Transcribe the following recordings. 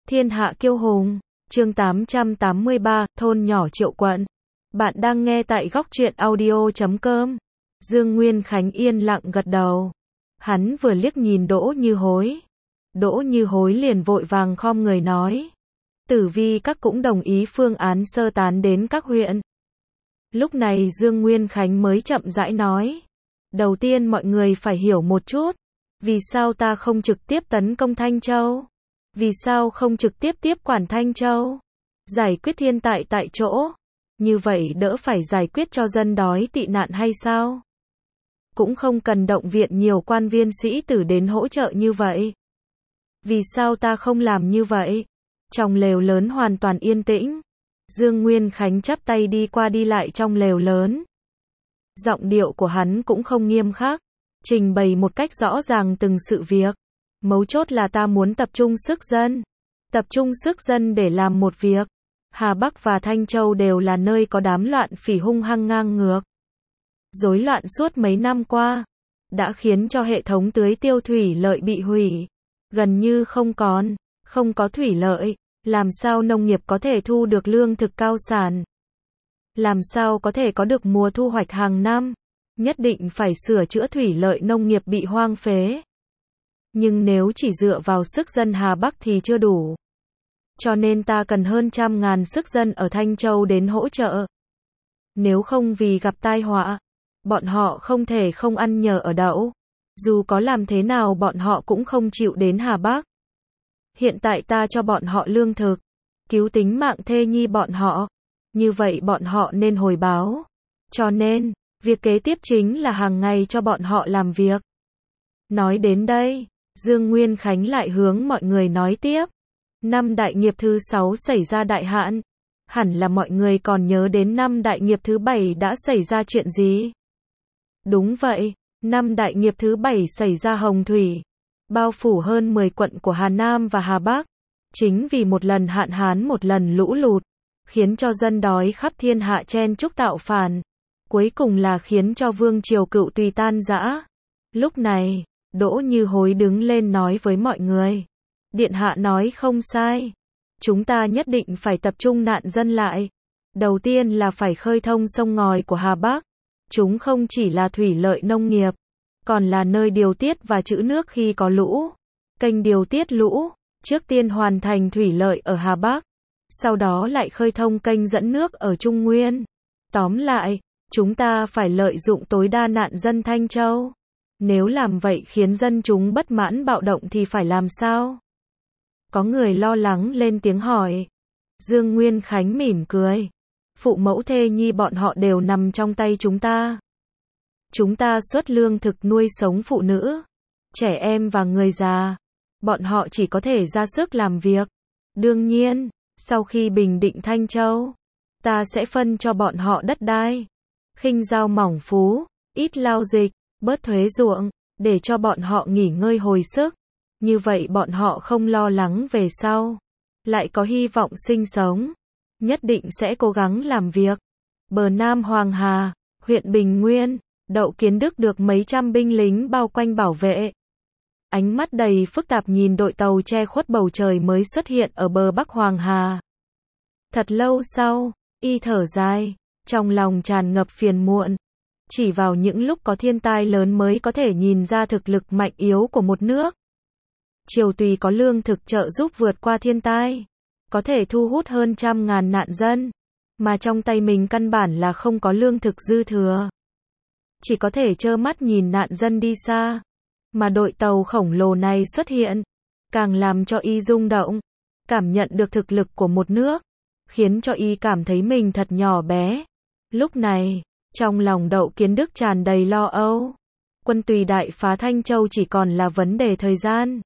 Thiên hạ kiêu hùng, chương 883, thôn nhỏ Triệu Quận. Bạn đang nghe tại góc truyện audio.com. Dương Nguyên Khánh yên lặng gật đầu. Hắn vừa liếc nhìn Đỗ Như Hối. Đỗ Như Hối liền vội vàng khom người nói. Tử vi các cũng đồng ý phương án sơ tán đến các huyện. Lúc này Dương Nguyên Khánh mới chậm rãi nói. Đầu tiên mọi người phải hiểu một chút. Vì sao ta không trực tiếp tấn công Thanh Châu? Vì sao không trực tiếp tiếp quản Thanh Châu? Giải quyết thiên tai tại chỗ. Như vậy đỡ phải giải quyết cho dân đói tị nạn hay sao? Cũng không cần động viện nhiều quan viên sĩ tử đến hỗ trợ như vậy. Vì sao ta không làm như vậy? Trong lều lớn hoàn toàn yên tĩnh. Dương Nguyên Khánh chắp tay đi qua đi lại trong lều lớn. Giọng điệu của hắn cũng không nghiêm khắc, trình bày một cách rõ ràng từng sự việc. Mấu chốt là ta muốn tập trung sức dân. Tập trung sức dân để làm một việc. Hà Bắc và Thanh Châu đều là nơi có đám loạn phỉ hung hăng ngang ngược. Rối loạn suốt mấy năm qua, đã khiến cho hệ thống tưới tiêu thủy lợi bị hủy. Gần như không có thủy lợi, làm sao nông nghiệp có thể thu được lương thực cao sản? Làm sao có thể có được mùa thu hoạch hàng năm? Nhất định phải sửa chữa thủy lợi nông nghiệp bị hoang phế. Nhưng nếu chỉ dựa vào sức dân Hà Bắc thì chưa đủ. Cho nên ta cần hơn 100.000 sức dân ở Thanh Châu đến hỗ trợ. Nếu không vì gặp tai họa, bọn họ không thể không ăn nhờ ở đậu. Dù có làm thế nào bọn họ cũng không chịu đến Hà Bắc. Hiện tại ta cho bọn họ lương thực, cứu tính mạng thê nhi bọn họ. Như vậy bọn họ nên hồi báo. Cho nên, việc kế tiếp chính là hàng ngày cho bọn họ làm việc. Nói đến đây, Dương Nguyên Khánh lại hướng mọi người nói tiếp. Năm đại nghiệp thứ 6 xảy ra đại hạn. Hẳn là mọi người còn nhớ đến năm đại nghiệp thứ 7 đã xảy ra chuyện gì? Đúng vậy, năm đại nghiệp thứ 7 xảy ra hồng thủy. Bao phủ hơn 10 quận của Hà Nam và Hà Bắc. Chính vì một lần hạn hán một lần lũ lụt. Khiến cho dân đói khắp thiên hạ chen chúc tạo phản. Cuối cùng là khiến cho vương triều Cựu Tùy tan rã. Lúc này, Đỗ Như Hối đứng lên nói với mọi người. Điện hạ nói không sai. Chúng ta nhất định phải tập trung nạn dân lại. Đầu tiên là phải khơi thông sông ngòi của Hà Bắc. Chúng không chỉ là thủy lợi nông nghiệp, còn là nơi điều tiết và trữ nước khi có lũ. Kênh điều tiết lũ, trước tiên hoàn thành thủy lợi ở Hà Bắc. Sau đó lại khơi thông kênh dẫn nước ở Trung Nguyên. Tóm lại, chúng ta phải lợi dụng tối đa nạn dân Thanh Châu. Nếu làm vậy khiến dân chúng bất mãn bạo động thì phải làm sao? Có người lo lắng lên tiếng hỏi. Dương Nguyên Khánh mỉm cười. Phụ mẫu thê nhi bọn họ đều nằm trong tay chúng ta. Chúng ta xuất lương thực nuôi sống phụ nữ, trẻ em và người già. Bọn họ chỉ có thể ra sức làm việc. Đương nhiên, sau khi bình định Thanh Châu, ta sẽ phân cho bọn họ đất đai. Khinh giao mỏng phú, ít lao dịch, bớt thuế ruộng, để cho bọn họ nghỉ ngơi hồi sức. Như vậy bọn họ không lo lắng về sau, lại có hy vọng sinh sống. Nhất định sẽ cố gắng làm việc. Bờ Nam Hoàng Hà, huyện Bình Nguyên, Đậu Kiến Đức được mấy trăm binh lính bao quanh bảo vệ. Ánh mắt đầy phức tạp nhìn đội tàu che khuất bầu trời mới xuất hiện ở bờ Bắc Hoàng Hà. Thật lâu sau, y thở dài, trong lòng tràn ngập phiền muộn. Chỉ vào những lúc có thiên tai lớn mới có thể nhìn ra thực lực mạnh yếu của một nước. Triều Tùy có lương thực trợ giúp vượt qua thiên tai, có thể thu hút hơn 100.000 nạn dân, mà trong tay mình căn bản là không có lương thực dư thừa. Chỉ có thể trơ mắt nhìn nạn dân đi xa. Mà đội tàu khổng lồ này xuất hiện, càng làm cho y rung động, cảm nhận được thực lực của một nước, khiến cho y cảm thấy mình thật nhỏ bé. Lúc này, trong lòng Đậu Kiến Đức tràn đầy lo âu. Quân Tùy đại phá Thanh Châu chỉ còn là vấn đề thời gian.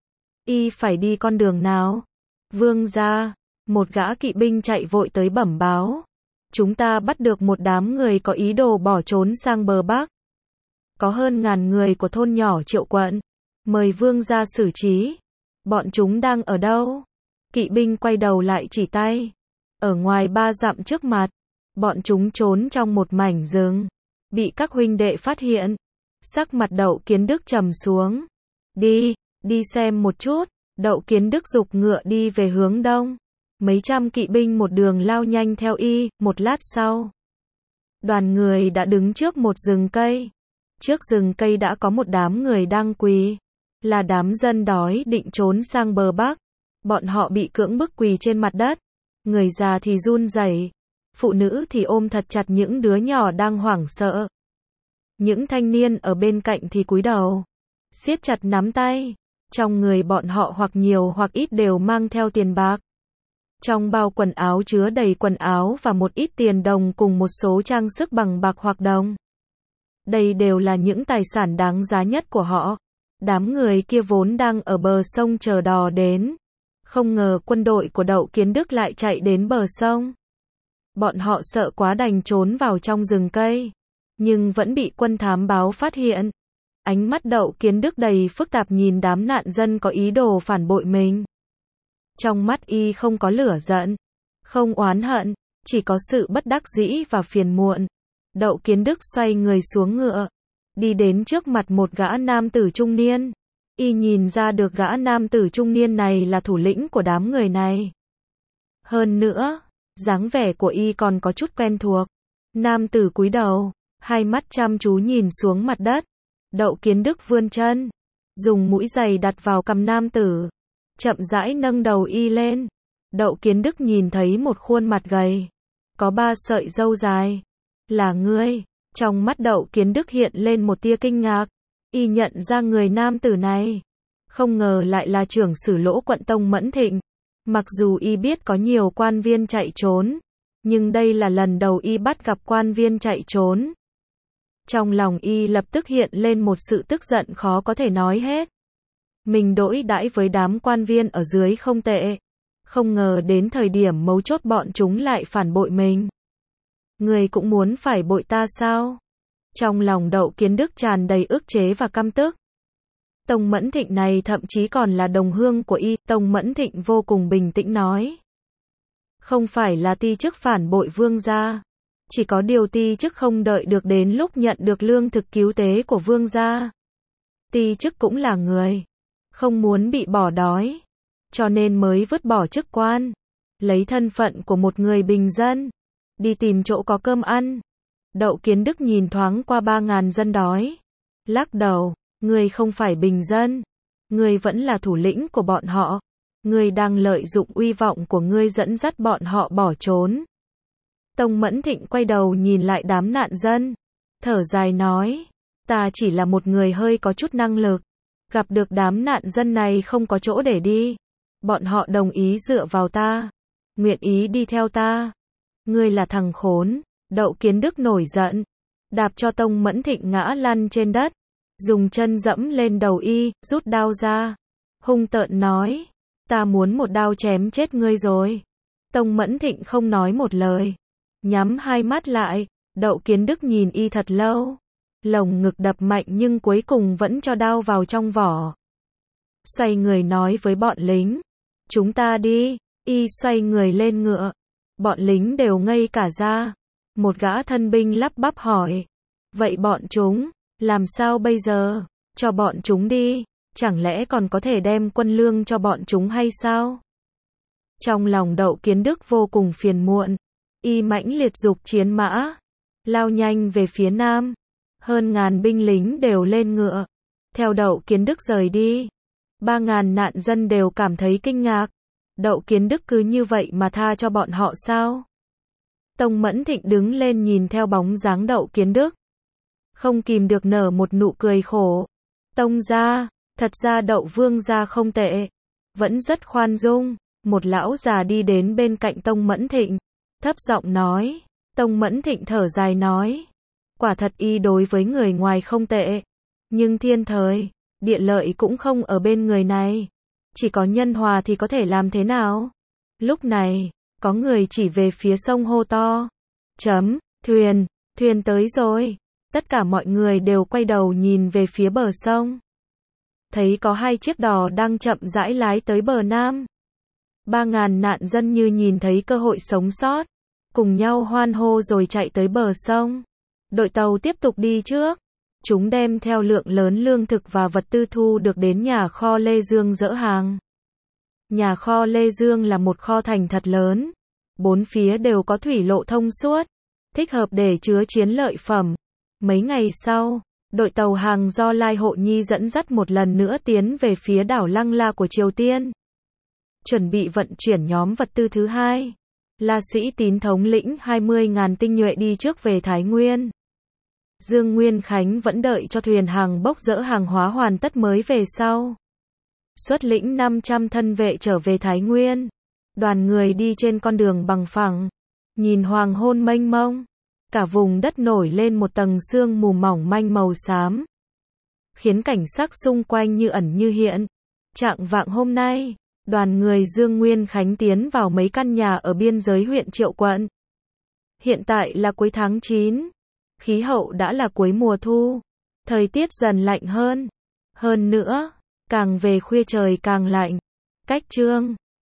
Y phải đi con đường nào? Vương gia, một gã kỵ binh chạy vội tới bẩm báo. Chúng ta bắt được một đám người có ý đồ bỏ trốn sang bờ Bắc. Có hơn 1.000 người của thôn nhỏ Triệu Quận. Mời vương gia xử trí. Bọn chúng đang ở đâu? Kỵ binh quay đầu lại chỉ tay. Ở ngoài 3 dặm trước mặt. Bọn chúng trốn trong một mảnh rừng. Bị các huynh đệ phát hiện. Sắc mặt Đậu Kiến Đức trầm xuống. Đi xem một chút. Đậu Kiến Đức giục ngựa đi về hướng đông. Mấy trăm kỵ binh một đường lao nhanh theo y, một lát sau. Đoàn người đã đứng trước một rừng cây. Trước rừng cây đã có một đám người đang quỳ. Là đám dân đói định trốn sang bờ Bắc. Bọn họ bị cưỡng bức quỳ trên mặt đất. Người già thì run rẩy, phụ nữ thì ôm thật chặt những đứa nhỏ đang hoảng sợ. Những thanh niên ở bên cạnh thì cúi đầu, siết chặt nắm tay. Trong người bọn họ hoặc nhiều hoặc ít đều mang theo tiền bạc. Trong bao quần áo chứa đầy quần áo và một ít tiền đồng cùng một số trang sức bằng bạc hoặc đồng. Đây đều là những tài sản đáng giá nhất của họ. Đám người kia vốn đang ở bờ sông chờ đò đến. Không ngờ quân đội của Đậu Kiến Đức lại chạy đến bờ sông. Bọn họ sợ quá đành trốn vào trong rừng cây. Nhưng vẫn bị quân thám báo phát hiện. Ánh mắt Đậu Kiến Đức đầy phức tạp nhìn đám nạn dân có ý đồ phản bội mình. Trong mắt y không có lửa giận, không oán hận, chỉ có sự bất đắc dĩ và phiền muộn. Đậu Kiến Đức xoay người xuống ngựa, đi đến trước mặt một gã nam tử trung niên. Y nhìn ra được gã nam tử trung niên này là thủ lĩnh của đám người này. Hơn nữa, dáng vẻ của y còn có chút quen thuộc. Nam tử cúi đầu, hai mắt chăm chú nhìn xuống mặt đất. Đậu Kiến Đức vươn chân, dùng mũi giày đặt vào cằm nam tử, chậm rãi nâng đầu y lên. Đậu Kiến Đức nhìn thấy một khuôn mặt gầy, có 3 sợi râu dài. Là ngươi? Trong mắt Đậu Kiến Đức hiện lên một tia kinh ngạc. Y nhận ra người nam tử này. Không ngờ lại là trưởng sử Lỗ quận Tông Mẫn Thịnh. Mặc dù y biết có nhiều quan viên chạy trốn, nhưng đây là lần đầu y bắt gặp quan viên chạy trốn. Trong lòng y lập tức hiện lên một sự tức giận khó có thể nói hết. Mình đối đãi với đám quan viên ở dưới không tệ. Không ngờ đến thời điểm mấu chốt bọn chúng lại phản bội mình. Người cũng muốn phải bội ta sao? Trong lòng Đậu Kiến Đức tràn đầy ức chế và căm tức. Tông Mẫn Thịnh này thậm chí còn là đồng hương của y. Tông Mẫn Thịnh vô cùng bình tĩnh nói. Không phải là ti chức phản bội vương gia. Chỉ có điều ti chức không đợi được đến lúc nhận được lương thực cứu tế của vương gia. Ti chức cũng là người. Không muốn bị bỏ đói. Cho nên mới vứt bỏ chức quan. Lấy thân phận của một người bình dân. Đi tìm chỗ có cơm ăn. Đậu Kiến Đức nhìn thoáng qua 3.000 dân đói. Lắc đầu, ngươi không phải bình dân. Ngươi vẫn là thủ lĩnh của bọn họ. Ngươi đang lợi dụng uy vọng của ngươi dẫn dắt bọn họ bỏ trốn. Tông Mẫn Thịnh quay đầu nhìn lại đám nạn dân. Thở dài nói, ta chỉ là một người hơi có chút năng lực. Gặp được đám nạn dân này không có chỗ để đi. Bọn họ đồng ý dựa vào ta. Nguyện ý đi theo ta. Ngươi là thằng khốn. Đậu Kiến Đức nổi giận. Đạp cho Tông Mẫn Thịnh ngã lăn trên đất. Dùng chân dẫm lên đầu y, rút đao ra. Hung tợn nói. Ta muốn một đao chém chết ngươi rồi. Tông Mẫn Thịnh không nói một lời. Nhắm hai mắt lại. Đậu Kiến Đức nhìn y thật lâu. Lồng ngực đập mạnh nhưng cuối cùng vẫn cho đao vào trong vỏ. Xoay người nói với bọn lính. Chúng ta đi. Y xoay người lên ngựa. Bọn lính đều ngây cả ra. Một gã thân binh lắp bắp hỏi. Vậy bọn chúng, làm sao bây giờ? Cho bọn chúng đi. Chẳng lẽ còn có thể đem quân lương cho bọn chúng hay sao? Trong lòng Đậu Kiến Đức vô cùng phiền muộn. Y mãnh liệt giục chiến mã. Lao nhanh về phía nam. Hơn ngàn binh lính đều lên ngựa. Theo Đậu Kiến Đức rời đi. 3.000 nạn dân đều cảm thấy kinh ngạc. Đậu Kiến Đức cứ như vậy mà tha cho bọn họ sao? Tông Mẫn Thịnh đứng lên nhìn theo bóng dáng Đậu Kiến Đức. Không kìm được nở một nụ cười khổ. Tông gia, thật ra Đậu vương gia không tệ. Vẫn rất khoan dung. Một lão già đi đến bên cạnh Tông Mẫn Thịnh. Thấp giọng nói. Tông Mẫn Thịnh thở dài nói. Quả thật y đối với người ngoài không tệ. Nhưng thiên thời, địa lợi cũng không ở bên người này. Chỉ có nhân hòa thì có thể làm thế nào? Lúc này, có người chỉ về phía sông hô to. Thuyền tới rồi. Tất cả mọi người đều quay đầu nhìn về phía bờ sông. Thấy có 2 chiếc đò đang chậm rãi lái tới bờ nam. 3.000 nạn dân như nhìn thấy cơ hội sống sót. Cùng nhau hoan hô rồi chạy tới bờ sông. Đội tàu tiếp tục đi trước. Chúng đem theo lượng lớn lương thực và vật tư thu được đến nhà kho Lê Dương dỡ hàng. Nhà kho Lê Dương là một kho thành thật lớn. Bốn phía đều có thủy lộ thông suốt, thích hợp để chứa chiến lợi phẩm. Mấy ngày sau, đội tàu hàng do Lai Hộ Nhi dẫn dắt một lần nữa tiến về phía đảo Lăng La của Triều Tiên. Chuẩn bị vận chuyển nhóm vật tư thứ hai. La Sĩ Tín thống lĩnh 20.000 tinh nhuệ đi trước về Thái Nguyên. Dương Nguyên Khánh vẫn đợi cho thuyền hàng bốc dỡ hàng hóa hoàn tất mới về sau. Xuất lĩnh 500 thân vệ trở về Thái Nguyên. Đoàn người đi trên con đường bằng phẳng, nhìn hoàng hôn mênh mông, cả vùng đất nổi lên một tầng sương mù mỏng manh màu xám, khiến cảnh sắc xung quanh như ẩn như hiện. Chạng vạng hôm nay, đoàn người Dương Nguyên Khánh tiến vào mấy căn nhà ở biên giới huyện Triệu Quận. Hiện tại là cuối tháng 9, khí hậu đã là cuối mùa thu, thời tiết dần lạnh hơn. Hơn nữa, càng về khuya trời càng lạnh. Cách Chương